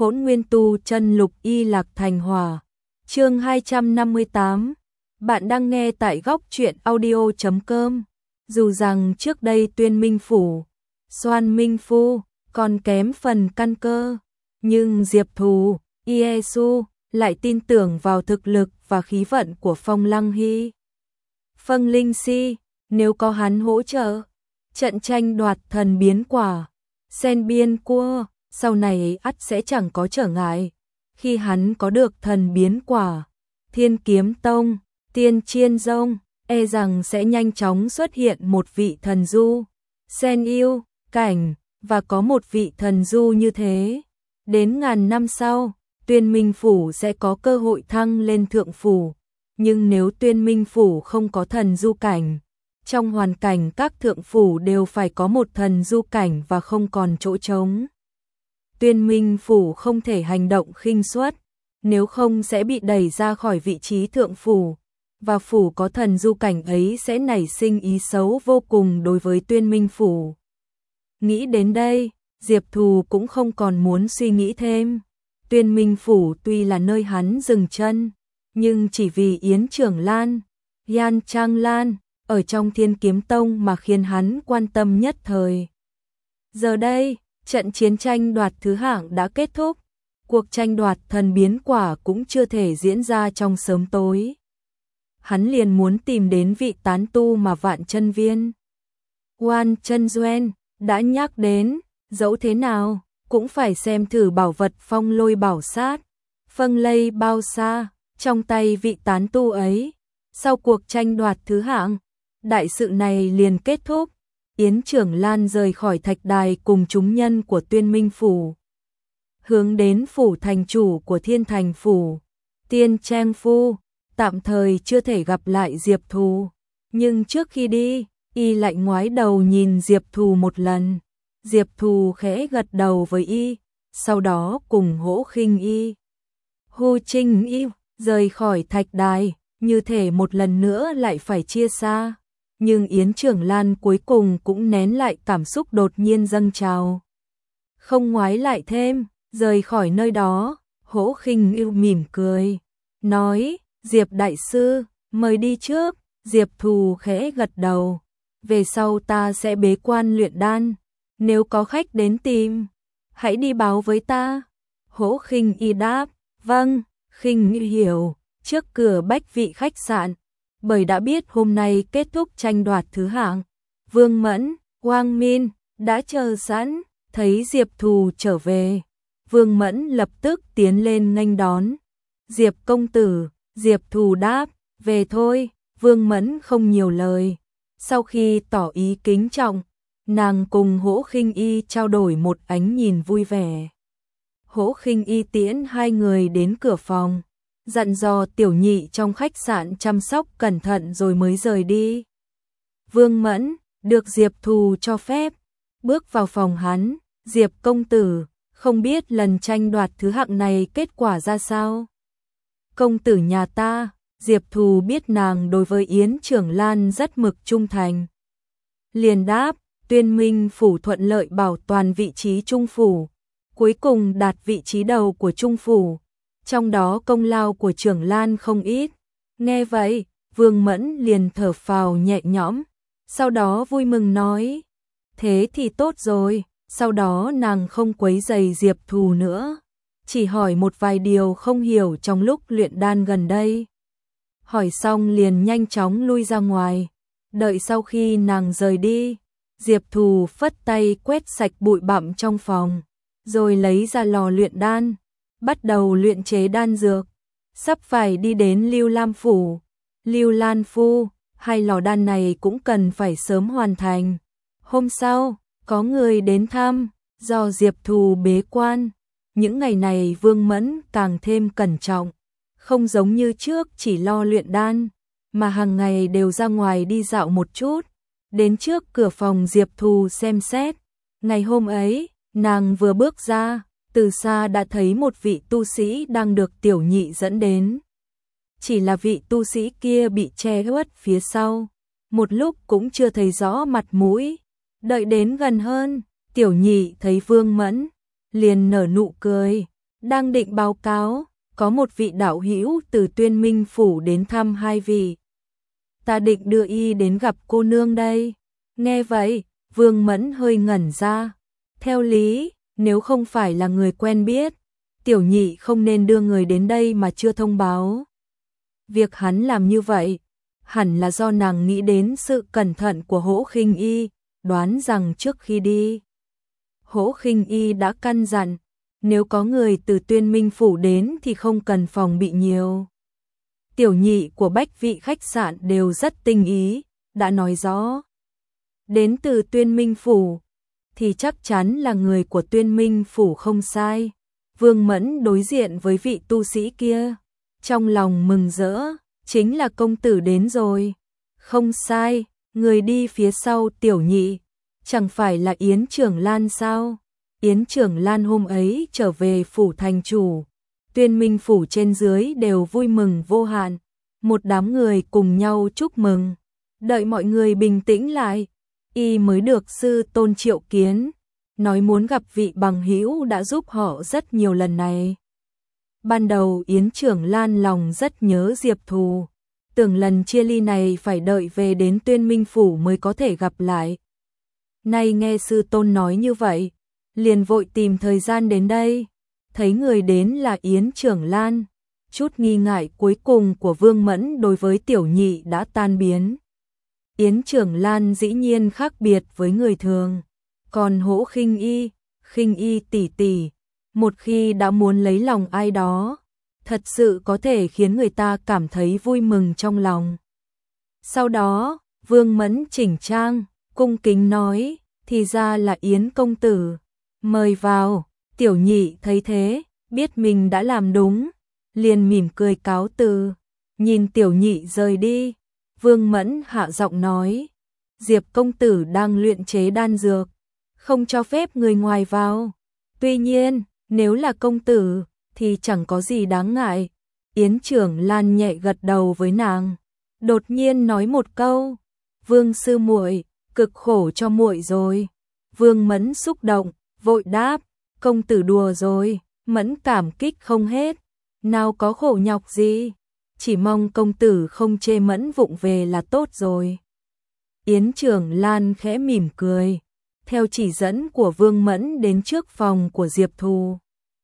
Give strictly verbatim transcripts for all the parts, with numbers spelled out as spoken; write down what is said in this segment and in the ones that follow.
Hỗn Nguyên Tu Chân Lục Y Lạc Thành Hỏa. Chương hai trăm năm mươi tám. Bạn đang nghe tại góc truyện audio chấm com. Dù rằng trước đây Tuyên Minh Phủ, Soan Minh Phu còn kém phần căn cơ, nhưng Diệp Thù, Iesu lại tin tưởng vào thực lực và khí vận của Phong Lăng Hy. Phân Linh Si, nếu có hắn hỗ trợ, trận tranh đoạt thần biến quả, sen biên cua, sau này ắt sẽ chẳng có trở ngại. Khi hắn có được thần biến quả, Thiên Kiếm Tông, Tiên Chiên Dông, e rằng sẽ nhanh chóng xuất hiện một vị thần du, sen yêu, cảnh, và có một vị thần du như thế. Đến ngàn năm sau, Tuyên Minh Phủ sẽ có cơ hội thăng lên thượng phủ. Nhưng nếu Tuyên Minh Phủ không có thần du cảnh, trong hoàn cảnh các thượng phủ đều phải có một thần du cảnh và không còn chỗ trống. Tuyên Minh Phủ không thể hành động khinh suất, nếu không sẽ bị đẩy ra khỏi vị trí thượng phủ, và phủ có thần du cảnh ấy sẽ nảy sinh ý xấu vô cùng đối với Tuyên Minh Phủ. Nghĩ đến đây, Diệp Thù cũng không còn muốn suy nghĩ thêm. Tuyên Minh Phủ tuy là nơi hắn dừng chân, nhưng chỉ vì Yến Trưởng Lan, Yan Trang Lan ở trong Thiên Kiếm Tông mà khiến hắn quan tâm nhất thời. Giờ đây, trận chiến tranh đoạt thứ hạng đã kết thúc, cuộc tranh đoạt thần biến quả cũng chưa thể diễn ra trong sớm tối. Hắn liền muốn tìm đến vị tán tu mà Vạn Chân Viên, Oan Chân Duen đã nhắc đến, dẫu thế nào cũng phải xem thử bảo vật Phong Lôi Bảo Sát, phân lây bao xa trong tay vị tán tu ấy. Sau cuộc tranh đoạt thứ hạng, đại sự này liền kết thúc. Yến Trưởng Lan rời khỏi thạch đài cùng chúng nhân của Tuyên Minh Phủ, hướng đến phủ thành chủ của Thiên Thành Phủ, Tiên Trang Phu. Tạm thời chưa thể gặp lại Diệp Thù, nhưng trước khi đi, y lại ngoái đầu nhìn Diệp Thù một lần. Diệp Thù khẽ gật đầu với y, sau đó cùng Hỗ Khinh Y, Hu Trinh Y rời khỏi thạch đài, như thể một lần nữa lại phải chia xa. Nhưng Yến Trưởng Lan cuối cùng cũng nén lại cảm xúc đột nhiên dâng trào, không ngoái lại thêm. Rời khỏi nơi đó, Hỗ Khinh Y mỉm cười, nói: Diệp đại sư, mời đi trước. Diệp Thù khẽ gật đầu, về sau ta sẽ bế quan luyện đan, nếu có khách đến tìm, hãy đi báo với ta. Hỗ Khinh Y đáp: vâng. Khinh Y hiểu. Trước cửa Bách Vị khách sạn, bởi đã biết hôm nay kết thúc tranh đoạt thứ hạng, Vương Mẫn, Quang Min đã chờ sẵn. Thấy Diệp Thù trở về, Vương Mẫn lập tức tiến lên nghênh đón. Diệp công tử. Diệp Thù đáp: về thôi. Vương Mẫn không nhiều lời. Sau khi tỏ ý kính trọng, nàng cùng Hỗ Khinh Y trao đổi một ánh nhìn vui vẻ. Hỗ Khinh Y tiễn hai người đến cửa phòng, dặn dò tiểu nhị trong khách sạn chăm sóc cẩn thận rồi mới rời đi. Vương Mẫn được Diệp Thù cho phép bước vào phòng hắn. Diệp công tử, không biết lần tranh đoạt thứ hạng này kết quả ra sao? Công tử nhà ta. Diệp Thù biết nàng đối với Yến Trưởng Lan rất mực trung thành, liền đáp: Tuyên Minh Phủ thuận lợi bảo toàn vị trí trung phủ, cuối cùng đạt vị trí đầu của trung phủ, trong đó công lao của Trưởng Lan không ít. Nghe vậy, Vương Mẫn liền thở phào nhẹ nhõm, sau đó vui mừng nói: thế thì tốt rồi. Sau đó nàng không quấy rầy Diệp Thù nữa, chỉ hỏi một vài điều không hiểu trong lúc luyện đan gần đây. Hỏi xong liền nhanh chóng lui ra ngoài. Đợi sau khi nàng rời đi, Diệp Thù phất tay quét sạch bụi bặm trong phòng, rồi lấy ra lò luyện đan, bắt đầu luyện chế đan dược. Sắp phải đi đến Lưu Lam Phủ, Lưu Lan Phu, hai lò đan này cũng cần phải sớm hoàn thành. Hôm sau, có người đến thăm, do Diệp Thù bế quan. Những ngày này Vương Mẫn càng thêm cẩn trọng, không giống như trước chỉ lo luyện đan, mà hàng ngày đều ra ngoài đi dạo một chút, đến trước cửa phòng Diệp Thù xem xét. Ngày hôm ấy, nàng vừa bước ra, từ xa đã thấy một vị tu sĩ đang được tiểu nhị dẫn đến. Chỉ là vị tu sĩ kia bị che khuất phía sau, một lúc cũng chưa thấy rõ mặt mũi. Đợi đến gần hơn, tiểu nhị thấy Vương Mẫn, liền nở nụ cười, Đang định báo cáo, có một vị đạo hữu từ Tuyên Minh phủ đến thăm hai vị. Ta định đưa y đến gặp cô nương đây. Nghe vậy, Vương Mẫn hơi ngẩn ra. Theo lý, nếu không phải là người quen biết, Tiểu Nhị không nên đưa người đến đây mà chưa thông báo. Việc hắn làm như vậy, hẳn là do nàng nghĩ đến sự cẩn thận của Hỗ Khinh Y, đoán rằng trước khi đi, Hỗ Khinh Y đã căn dặn, nếu có người từ Tuyên Minh phủ đến thì không cần phòng bị nhiều. Tiểu nhị của bách vị khách sạn đều rất tinh ý, đã nói rõ. Đến từ Tuyên Minh phủ, thì chắc chắn là người của Tuyên Minh phủ không sai. Vương Mẫn đối diện với vị tu sĩ kia, trong lòng mừng rỡ, chính là công tử đến rồi. Không sai, người đi phía sau Tiểu nhị, chẳng phải là Yến Trưởng Lan sao? Yến Trưởng Lan hôm ấy trở về phủ thành chủ, Tuyên Minh phủ trên dưới đều vui mừng vô hạn, một đám người cùng nhau chúc mừng. Đợi mọi người bình tĩnh lại, y mới được sư tôn triệu kiến, nói muốn gặp vị bằng hữu đã giúp họ rất nhiều lần này. Ban đầu Yến Trưởng Lan lòng rất nhớ Diệp Thù, tưởng lần chia ly này phải đợi về đến Tuyên Minh phủ mới có thể gặp lại. Nay nghe sư tôn nói như vậy, liền vội tìm thời gian đến đây, thấy người đến là Yến Trưởng Lan, chút nghi ngại cuối cùng của Vương Mẫn đối với Tiểu nhị đã tan biến. Yến Trưởng Lan dĩ nhiên khác biệt với người thường, còn Hỗ Khinh Y, Khinh Y tỷ tỷ, một khi đã muốn lấy lòng ai đó, thật sự có thể khiến người ta cảm thấy vui mừng trong lòng. Sau đó, Vương Mẫn chỉnh trang, cung kính nói, thì ra là Yến công tử, mời vào. Tiểu nhị thấy thế, biết mình đã làm đúng, liền mỉm cười cáo từ, nhìn Tiểu nhị rời đi. Vương Mẫn hạ giọng nói, Diệp công tử đang luyện chế đan dược, không cho phép người ngoài vào. Tuy nhiên, nếu là công tử, thì chẳng có gì đáng ngại. Yến Trưởng Lan nhẹ gật đầu với nàng, đột nhiên nói một câu, Vương sư muội, cực khổ cho muội rồi. Vương Mẫn xúc động, vội đáp, công tử đùa rồi. Mẫn cảm kích không hết, nào có khổ nhọc gì, chỉ mong công tử không chê Mẫn vụng về là tốt rồi. Yến Trưởng Lan khẽ mỉm cười, theo chỉ dẫn của Vương Mẫn đến trước phòng của Diệp Thù,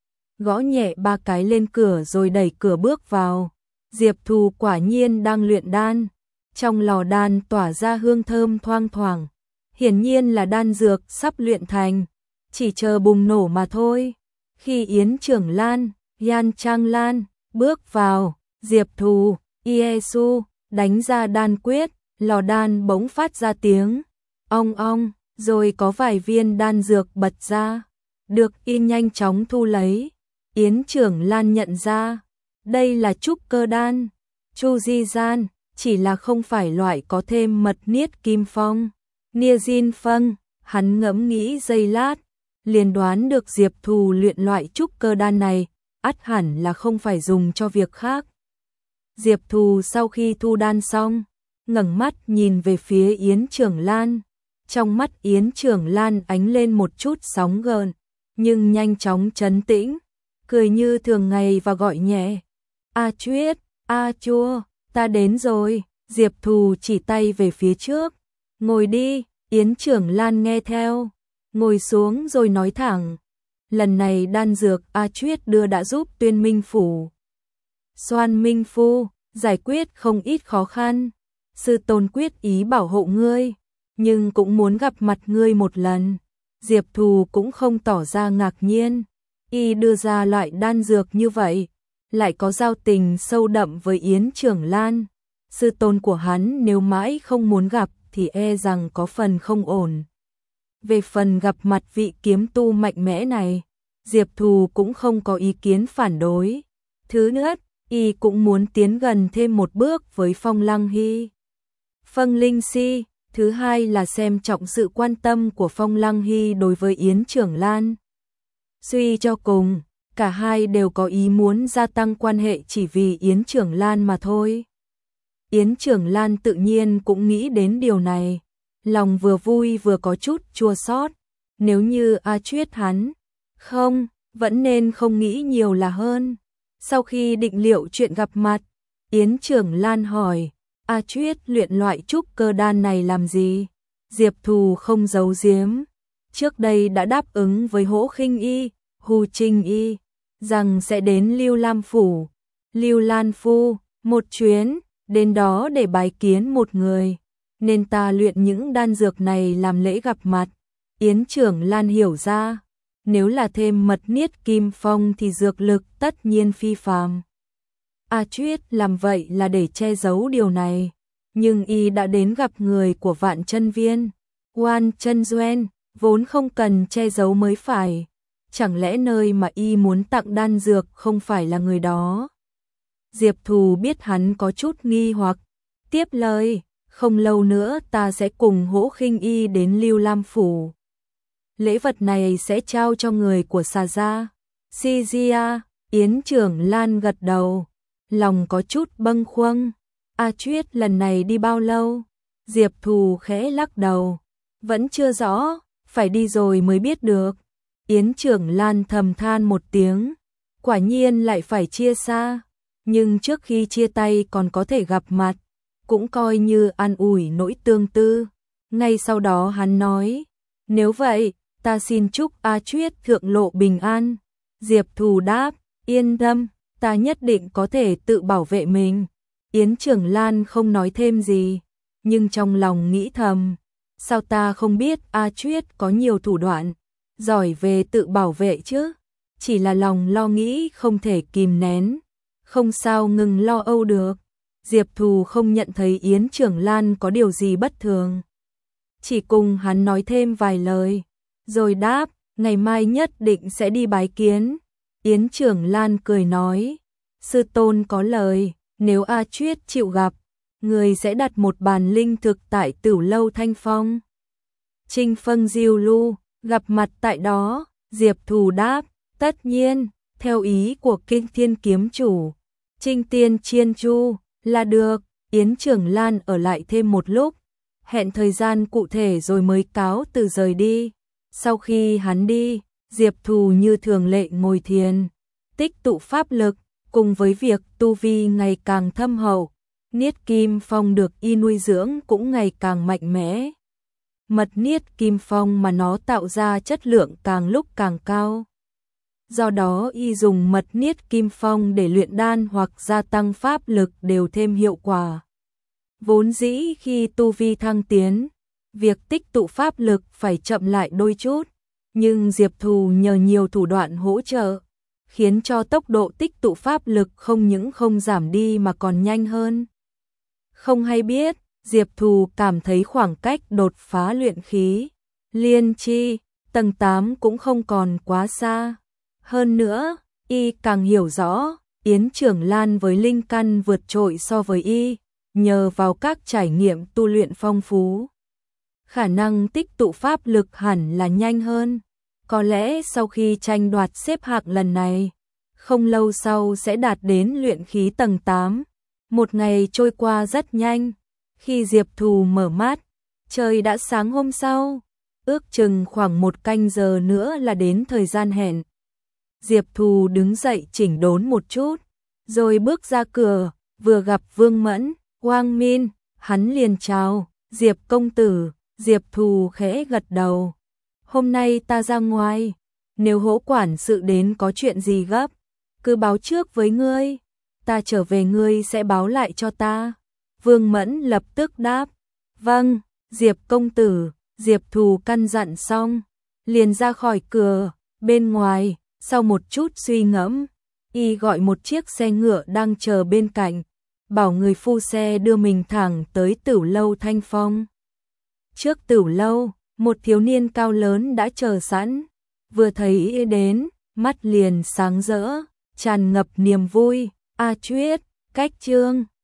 gõ nhẹ ba cái lên cửa rồi đẩy cửa bước vào. Diệp Thù quả nhiên đang luyện đan, trong lò đan tỏa ra hương thơm thoang thoảng, hiển nhiên là đan dược sắp luyện thành, chỉ chờ bùng nổ mà thôi. Khi Yến Trưởng Lan, Yan Trang Lan bước vào, Diệp Thù, Iesu đánh ra đan quyết, lò đan bỗng phát ra tiếng ong ong, rồi có vài viên đan dược bật ra, được y nhanh chóng thu lấy. Yến Trưởng Lan nhận ra, đây là trúc cơ đan, chu di gian, chỉ là không phải loại có thêm mật niết kim phong, nia diên phân. Hắn ngẫm nghĩ giây lát, liền đoán được Diệp Thù luyện loại trúc cơ đan này, ắt hẳn là không phải dùng cho việc khác. Diệp Thù sau khi thu đan xong, ngẩng mắt nhìn về phía Yến Trưởng Lan, trong mắt Yến Trưởng Lan ánh lên một chút sóng gợn, nhưng nhanh chóng trấn tĩnh, cười như thường ngày và gọi nhẹ, A Chuyết, A Chua, ta đến rồi. Diệp Thù chỉ tay về phía trước, ngồi đi. Yến Trưởng Lan nghe theo, ngồi xuống rồi nói thẳng, lần này đan dược A Chuyết đưa đã giúp Tuyên Minh phủ Soan Minh Phu giải quyết không ít khó khăn, sư tôn quyết ý bảo hộ ngươi, nhưng cũng muốn gặp mặt ngươi một lần. Diệp Thù cũng không tỏ ra ngạc nhiên, y đưa ra loại đan dược như vậy, lại có giao tình sâu đậm với Yến Trưởng Lan, sư tôn của hắn nếu mãi không muốn gặp thì e rằng có phần không ổn. Về phần gặp mặt vị kiếm tu mạnh mẽ này, Diệp Thù cũng không có ý kiến phản đối. Thứ nhất, y cũng muốn tiến gần thêm một bước với Phong Lăng Hy, Phong Linh Si. Thứ hai là xem trọng sự quan tâm của Phong Lăng Hy đối với Yến Trưởng Lan. Suy cho cùng, cả hai đều có ý muốn gia tăng quan hệ chỉ vì Yến Trưởng Lan mà thôi. Yến Trưởng Lan tự nhiên cũng nghĩ đến điều này, lòng vừa vui vừa có chút chua xót. Nếu như A Chuyết hắn không vẫn nên không nghĩ nhiều là hơn. Sau khi định liệu chuyện gặp mặt, Yến Trưởng Lan hỏi, A Chuyết luyện loại trúc cơ đan này làm gì? Diệp Thù không giấu giếm, trước đây đã đáp ứng với Hỗ Khinh Y, Hù Trinh Y, rằng sẽ đến Lưu Lam Phủ, Lưu Lan Phu, một chuyến, đến đó để bái kiến một người, nên ta luyện những đan dược này làm lễ gặp mặt. Yến Trưởng Lan hiểu ra, nếu là thêm mật niết kim phong thì dược lực tất nhiên phi phàm. A Chuyết làm vậy là để che giấu điều này, nhưng y đã đến gặp người của Vạn Chân Viên, Oan Chân Duên, vốn không cần che giấu mới phải. Chẳng lẽ nơi mà y muốn tặng đan dược không phải là người đó? Diệp Thù biết hắn có chút nghi hoặc, tiếp lời, không lâu nữa ta sẽ cùng Hỗ Khinh Y đến Lưu Lam Phủ. Lễ vật này sẽ trao cho người của Xà gia. Si Gia, Yến Trưởng Lan gật đầu, lòng có chút bâng khuâng. A Chuyết lần này đi bao lâu? Diệp Thù khẽ lắc đầu, vẫn chưa rõ, phải đi rồi mới biết được. Yến Trưởng Lan thầm than một tiếng, quả nhiên lại phải chia xa, nhưng trước khi chia tay còn có thể gặp mặt, cũng coi như an ủi nỗi tương tư. Ngay sau đó hắn nói, nếu vậy, ta xin chúc A Chuyết thượng lộ bình an. Diệp Thù đáp, yên tâm, ta nhất định có thể tự bảo vệ mình. Yến Trưởng Lan không nói thêm gì, nhưng trong lòng nghĩ thầm, sao ta không biết A Chuyết có nhiều thủ đoạn, giỏi về tự bảo vệ chứ, chỉ là lòng lo nghĩ không thể kìm nén, không sao ngừng lo âu được. Diệp Thù không nhận thấy Yến Trưởng Lan có điều gì bất thường, chỉ cùng hắn nói thêm vài lời, rồi đáp, ngày mai nhất định sẽ đi bái kiến. Yến Trưởng Lan cười nói, sư tôn có lời, nếu A Chuyết chịu gặp, người sẽ đặt một bàn linh thực tại Tửu Lâu Thanh Phong. Trinh Phân Diêu Lu, gặp mặt tại đó. Diệp Thù đáp, tất nhiên, theo ý của Kinh Thiên Kiếm Chủ, Trinh Tiên Chiên Chu, là được. Yến Trưởng Lan ở lại thêm một lúc, hẹn thời gian cụ thể rồi mới cáo từ rời đi. Sau khi hắn đi, Diệp Thù như thường lệ ngồi thiền, tích tụ pháp lực, cùng với việc tu vi ngày càng thâm hậu, niết kim phong được y nuôi dưỡng cũng ngày càng mạnh mẽ. Mật niết kim phong mà nó tạo ra chất lượng càng lúc càng cao. Do đó y dùng mật niết kim phong để luyện đan hoặc gia tăng pháp lực đều thêm hiệu quả. Vốn dĩ khi tu vi thăng tiến, việc tích tụ pháp lực phải chậm lại đôi chút, nhưng Diệp Thù nhờ nhiều thủ đoạn hỗ trợ, khiến cho tốc độ tích tụ pháp lực không những không giảm đi mà còn nhanh hơn. Không hay biết, Diệp Thù cảm thấy khoảng cách đột phá luyện khí liên chi tầng tám cũng không còn quá xa. Hơn nữa, y càng hiểu rõ, Yến Trưởng Lan với linh căn vượt trội so với y, nhờ vào các trải nghiệm tu luyện phong phú, khả năng tích tụ pháp lực hẳn là nhanh hơn. Có lẽ sau khi tranh đoạt xếp hạng lần này, không lâu sau sẽ đạt đến luyện khí tầng tám. Một ngày trôi qua rất nhanh, khi Diệp Thù mở mắt, trời đã sáng hôm sau, ước chừng khoảng một canh giờ nữa là đến thời gian hẹn. Diệp Thù đứng dậy chỉnh đốn một chút, rồi bước ra cửa, vừa gặp Vương Mẫn, Quang Min, hắn liền chào, Diệp công tử. Diệp Thù khẽ gật đầu, hôm nay ta ra ngoài, nếu Hỗ quản sự đến có chuyện gì gấp, cứ báo trước với ngươi, ta trở về ngươi sẽ báo lại cho ta. Vương Mẫn lập tức đáp, vâng, Diệp công tử. Diệp Thù căn dặn xong, liền ra khỏi cửa. Bên ngoài, sau một chút suy ngẫm, y gọi một chiếc xe ngựa đang chờ bên cạnh, bảo người phu xe đưa mình thẳng tới Tửu Lâu Thanh Phong. Trước Tửu Lâu, một thiếu niên cao lớn đã chờ sẵn, vừa thấy y đến, mắt liền sáng rỡ, tràn ngập niềm vui. A Chuyết, Cách Chương.